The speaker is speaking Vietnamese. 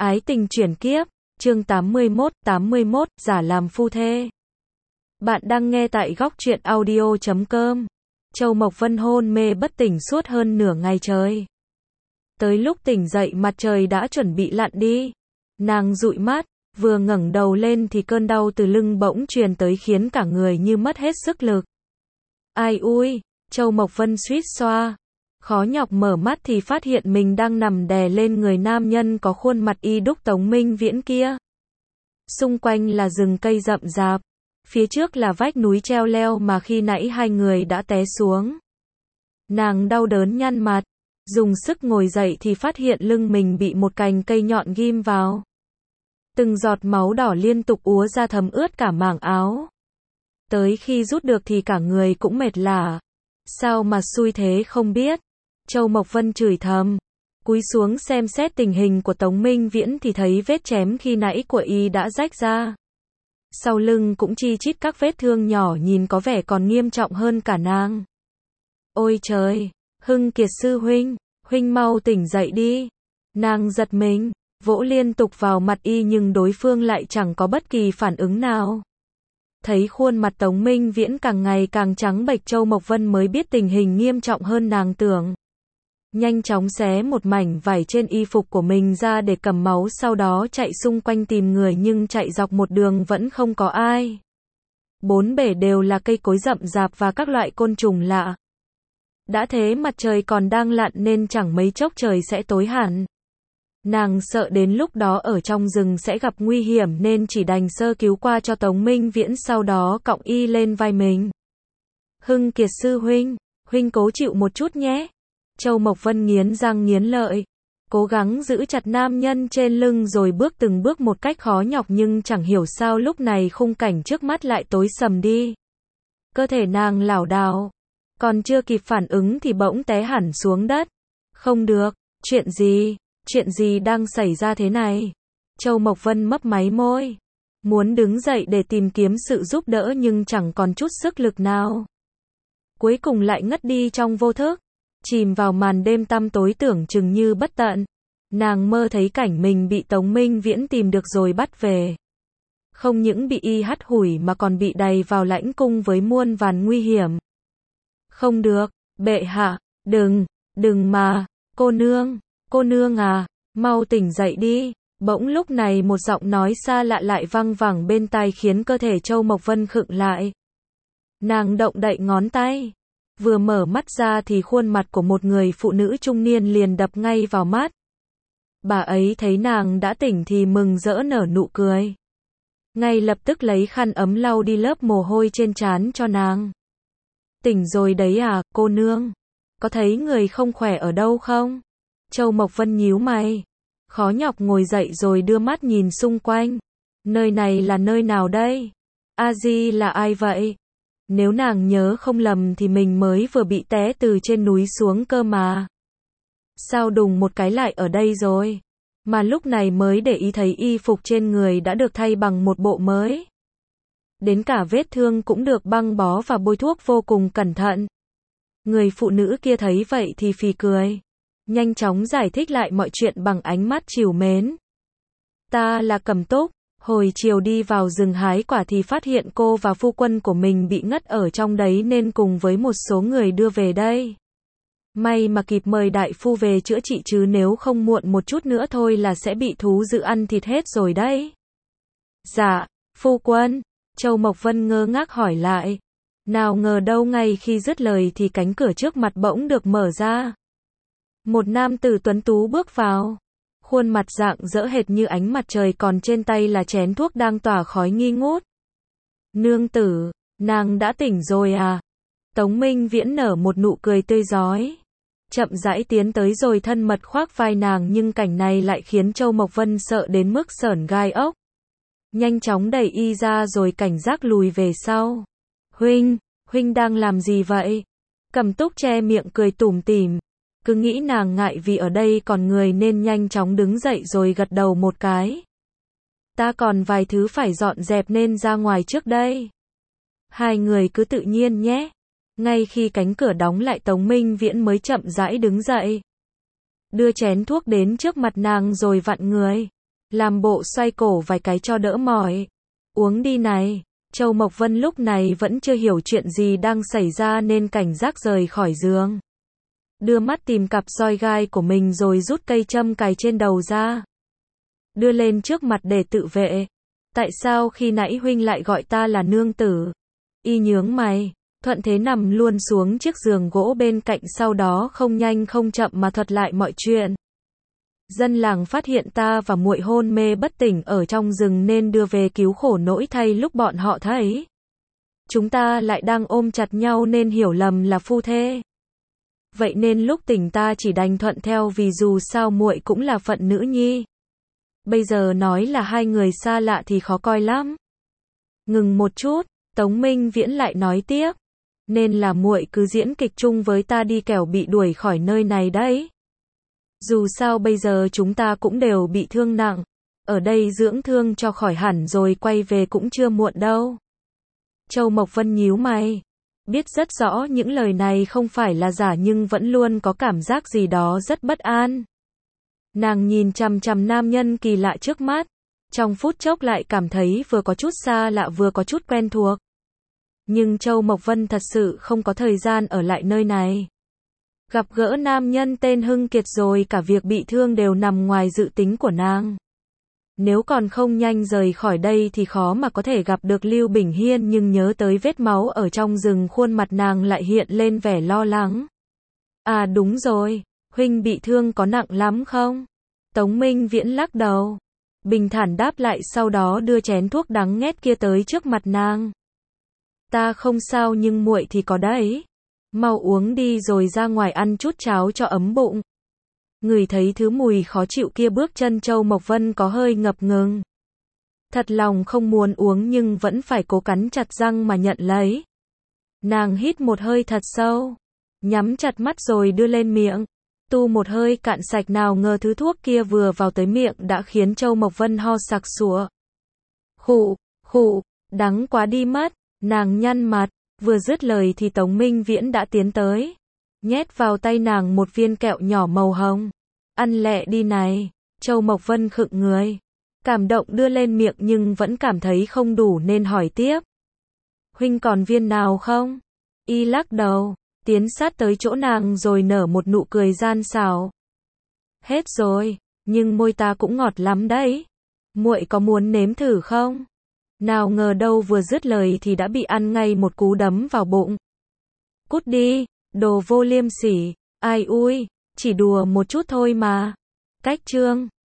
Ái tình chuyển kiếp, chương 81, giả làm phu thê. Bạn đang nghe tại góc truyện audio.com. Châu Mộc Vân hôn mê bất tỉnh suốt hơn nửa ngày trời. Tới lúc tỉnh dậy mặt trời đã chuẩn bị lặn đi. Nàng dụi mắt, vừa ngẩng đầu lên thì cơn đau từ lưng bỗng truyền tới khiến cả người như mất hết sức lực. Ai ui, Châu Mộc Vân suýt xoa. Khó nhọc mở mắt thì phát hiện mình đang nằm đè lên người nam nhân có khuôn mặt y đúc Tống Minh Viễn kia. Xung quanh là rừng cây rậm rạp, phía trước là vách núi treo leo mà khi nãy hai người đã té xuống. Nàng đau đớn nhăn mặt, dùng sức ngồi dậy thì phát hiện lưng mình bị một cành cây nhọn ghim vào. Từng giọt máu đỏ liên tục úa ra thấm ướt cả mảng áo. Tới khi rút được thì cả người cũng mệt lả. Sao mà xui thế không biết. Châu Mộc Vân chửi thầm, cúi xuống xem xét tình hình của Tống Minh Viễn thì thấy vết chém khi nãy của y đã rách ra. Sau lưng cũng chi chít các vết thương nhỏ nhìn có vẻ còn nghiêm trọng hơn cả nàng. Ôi trời, Hưng Kiệt sư huynh, huynh mau tỉnh dậy đi. Nàng giật mình, vỗ liên tục vào mặt y nhưng đối phương lại chẳng có bất kỳ phản ứng nào. Thấy khuôn mặt Tống Minh Viễn càng ngày càng trắng bệch, Châu Mộc Vân mới biết tình hình nghiêm trọng hơn nàng tưởng. Nhanh chóng xé một mảnh vải trên y phục của mình ra để cầm máu, sau đó chạy xung quanh tìm người nhưng chạy dọc một đường vẫn không có ai. Bốn bể đều là cây cối rậm rạp và các loại côn trùng lạ. Đã thế mặt trời còn đang lặn nên chẳng mấy chốc trời sẽ tối hẳn. Nàng sợ đến lúc đó ở trong rừng sẽ gặp nguy hiểm nên chỉ đành sơ cứu qua cho Tống Minh Viễn, sau đó cõng y lên vai mình. Hưng Kiệt sư huynh, huynh cố chịu một chút nhé. Châu Mộc Vân nghiến răng nghiến lợi, cố gắng giữ chặt nam nhân trên lưng rồi bước từng bước một cách khó nhọc, nhưng chẳng hiểu sao lúc này khung cảnh trước mắt lại tối sầm đi. Cơ thể nàng lảo đảo, còn chưa kịp phản ứng thì bỗng té hẳn xuống đất. Không được, chuyện gì đang xảy ra thế này? Châu Mộc Vân mấp máy môi, muốn đứng dậy để tìm kiếm sự giúp đỡ nhưng chẳng còn chút sức lực nào. Cuối cùng lại ngất đi trong vô thức, chìm vào màn đêm tăm tối tưởng chừng như bất tận. Nàng mơ thấy cảnh mình bị Tống Minh Viễn tìm được rồi bắt về. Không những bị y hắt hủi mà còn bị đày vào lãnh cung với muôn vàn nguy hiểm. Không được, bệ hạ, đừng mà, cô nương à, mau tỉnh dậy đi. Bỗng lúc này một giọng nói xa lạ lại văng vẳng bên tai khiến cơ thể Châu Mộc Vân khựng lại. Nàng động đậy ngón tay, vừa mở mắt ra thì khuôn mặt của một người phụ nữ trung niên liền đập ngay vào mắt. Bà ấy thấy nàng đã tỉnh thì mừng rỡ nở nụ cười. Ngay lập tức lấy khăn ấm lau đi lớp mồ hôi trên trán cho nàng. Tỉnh rồi đấy à, cô nương? Có thấy người không khỏe ở đâu không? Châu Mộc Vân nhíu mày, khó nhọc ngồi dậy rồi đưa mắt nhìn xung quanh. Nơi này là nơi nào đây? A Di là ai vậy? Nếu nàng nhớ không lầm thì mình mới vừa bị té từ trên núi xuống cơ mà. Sao đùng một cái lại ở đây rồi? Mà lúc này mới để ý thấy y phục trên người đã được thay bằng một bộ mới. Đến cả vết thương cũng được băng bó và bôi thuốc vô cùng cẩn thận. Người phụ nữ kia thấy vậy thì phì cười, nhanh chóng giải thích lại mọi chuyện bằng ánh mắt trìu mến. Ta là Cẩm Túc, hồi chiều đi vào rừng hái quả thì phát hiện cô và phu quân của mình bị ngất ở trong đấy nên cùng với một số người đưa về đây. May mà kịp mời đại phu về chữa trị chứ nếu không muộn một chút nữa thôi là sẽ bị thú dữ ăn thịt hết rồi đấy. Dạ, phu quân, Châu Mộc Vân ngơ ngác hỏi lại. Nào ngờ đâu ngay khi dứt lời thì cánh cửa trước mặt bỗng được mở ra. Một nam tử tuấn tú bước vào. Khuôn mặt rạng rỡ hệt như ánh mặt trời, còn trên tay là chén thuốc đang tỏa khói nghi ngút. Nương tử, nàng đã tỉnh rồi à? Tống Minh Viễn nở một nụ cười tươi rói, chậm rãi tiến tới rồi thân mật khoác vai nàng, nhưng cảnh này lại khiến Châu Mộc Vân sợ đến mức sởn gai ốc. Nhanh chóng đẩy y ra rồi cảnh giác lùi về sau. Huynh đang làm gì vậy? Cẩm Túc che miệng cười tủm tỉm, cứ nghĩ nàng ngại vì ở đây còn người nên nhanh chóng đứng dậy rồi gật đầu một cái. Ta còn vài thứ phải dọn dẹp nên ra ngoài trước đây. Hai người cứ tự nhiên nhé. Ngay khi cánh cửa đóng lại Tống Minh Viễn mới chậm rãi đứng dậy. Đưa chén thuốc đến trước mặt nàng rồi vặn người. làm bộ xoay cổ vài cái cho đỡ mỏi. Uống đi này. Châu Mộc Vân lúc này vẫn chưa hiểu chuyện gì đang xảy ra nên cảnh giác rời khỏi giường. Đưa mắt tìm cặp roi gai của mình rồi rút cây châm cài trên đầu ra. Đưa lên trước mặt để tự vệ. Tại sao khi nãy huynh lại gọi ta là nương tử? Y nhướng mày, thuận thế nằm luôn xuống chiếc giường gỗ bên cạnh, sau đó không nhanh không chậm mà thuật lại mọi chuyện. Dân làng phát hiện ta và muội hôn mê bất tỉnh ở trong rừng nên đưa về cứu, khổ nỗi thay lúc bọn họ thấy chúng ta lại đang ôm chặt nhau nên hiểu lầm là phu thê. Vậy nên lúc tỉnh ta chỉ đành thuận theo vì dù sao muội cũng là phận nữ nhi. Bây giờ nói là hai người xa lạ thì khó coi lắm. Ngừng một chút, Tống Minh Viễn lại nói tiếp. Nên là muội cứ diễn kịch chung với ta đi, kẻo bị đuổi khỏi nơi này đấy. Dù sao bây giờ chúng ta cũng đều bị thương nặng. Ở đây dưỡng thương cho khỏi hẳn rồi quay về cũng chưa muộn đâu. Châu Mộc Vân nhíu mày. Biết rất rõ những lời này không phải là giả nhưng vẫn luôn có cảm giác gì đó rất bất an. Nàng nhìn chằm chằm nam nhân kỳ lạ trước mắt. Trong phút chốc lại cảm thấy vừa có chút xa lạ vừa có chút quen thuộc. Nhưng Châu Mộc Vân thật sự không có thời gian ở lại nơi này. Gặp gỡ nam nhân tên Hưng Kiệt rồi cả việc bị thương đều nằm ngoài dự tính của nàng. Nếu còn không nhanh rời khỏi đây thì khó mà có thể gặp được Lưu Bình Hiên, nhưng nhớ tới vết máu ở trong rừng khuôn mặt nàng lại hiện lên vẻ lo lắng. À đúng rồi, huynh bị thương có nặng lắm không? Tống Minh Viễn lắc đầu. Bình thản đáp lại, sau đó đưa chén thuốc đắng nghét kia tới trước mặt nàng. Ta không sao nhưng muội thì có đấy. Mau uống đi rồi ra ngoài ăn chút cháo cho ấm bụng. Ngửi thấy thứ mùi khó chịu kia, bước chân Châu Mộc Vân có hơi ngập ngừng. Thật lòng không muốn uống nhưng vẫn phải cố cắn chặt răng mà nhận lấy. Nàng hít một hơi thật sâu, nhắm chặt mắt rồi đưa lên miệng. Tu một hơi cạn sạch, nào ngờ thứ thuốc kia vừa vào tới miệng đã khiến Châu Mộc Vân ho sặc sụa. Khụ, khụ, đắng quá đi mất. Nàng nhăn mặt, vừa dứt lời thì Tống Minh Viễn đã tiến tới. Nhét vào tay nàng một viên kẹo nhỏ màu hồng. Ăn lẹ đi này. Châu Mộc Vân khựng người. Cảm động đưa lên miệng nhưng vẫn cảm thấy không đủ nên hỏi tiếp. Huynh còn viên nào không? Y lắc đầu, tiến sát tới chỗ nàng rồi nở một nụ cười gian xảo. Hết rồi, nhưng môi ta cũng ngọt lắm đấy. Muội có muốn nếm thử không? Nào ngờ đâu vừa dứt lời thì đã bị ăn ngay một cú đấm vào bụng. Cút đi, đồ vô liêm sỉ. Ai ui, chỉ đùa một chút thôi mà. Cách chương